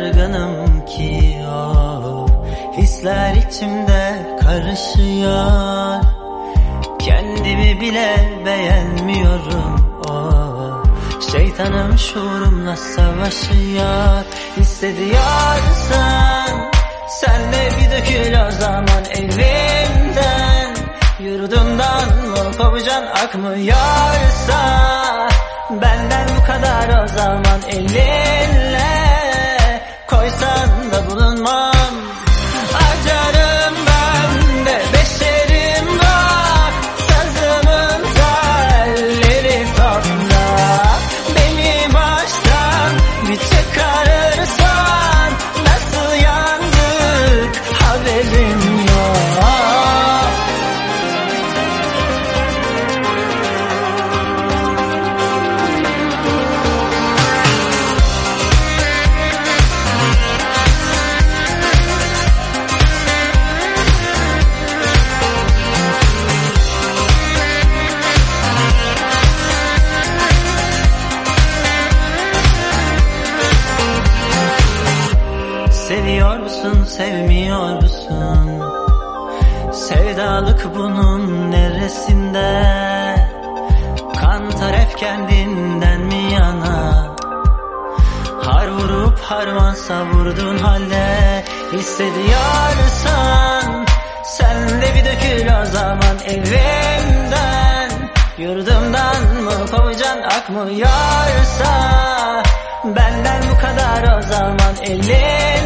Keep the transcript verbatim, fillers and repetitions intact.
dargınım ki o hisler içimde karışıyor. Kendimi bile beğenmiyorum, o şeytanım şuurumla savaşıyor. Hissediyorsan sen de bir dökül o zaman evimden. Yurdumdan mı kovacan akmıyorsa benden bu kadar, o zaman elinle koysan da bulunmam. Acarım ben de beşerim var, sazımın telleri topla. Beni baştan bir çıkarırsan nasıl yandık haberim yok. Seviyor musun, sevmiyor musun? Sevdalık bunun neresinde? Kan taraf kendinden mi yana? Har vurup harman savurdun halde. Hissediyorsan sen de bir dökül o zaman evimden. Yurdumdan mı kovacan akmıyorsa benden bu kadar, o zaman elin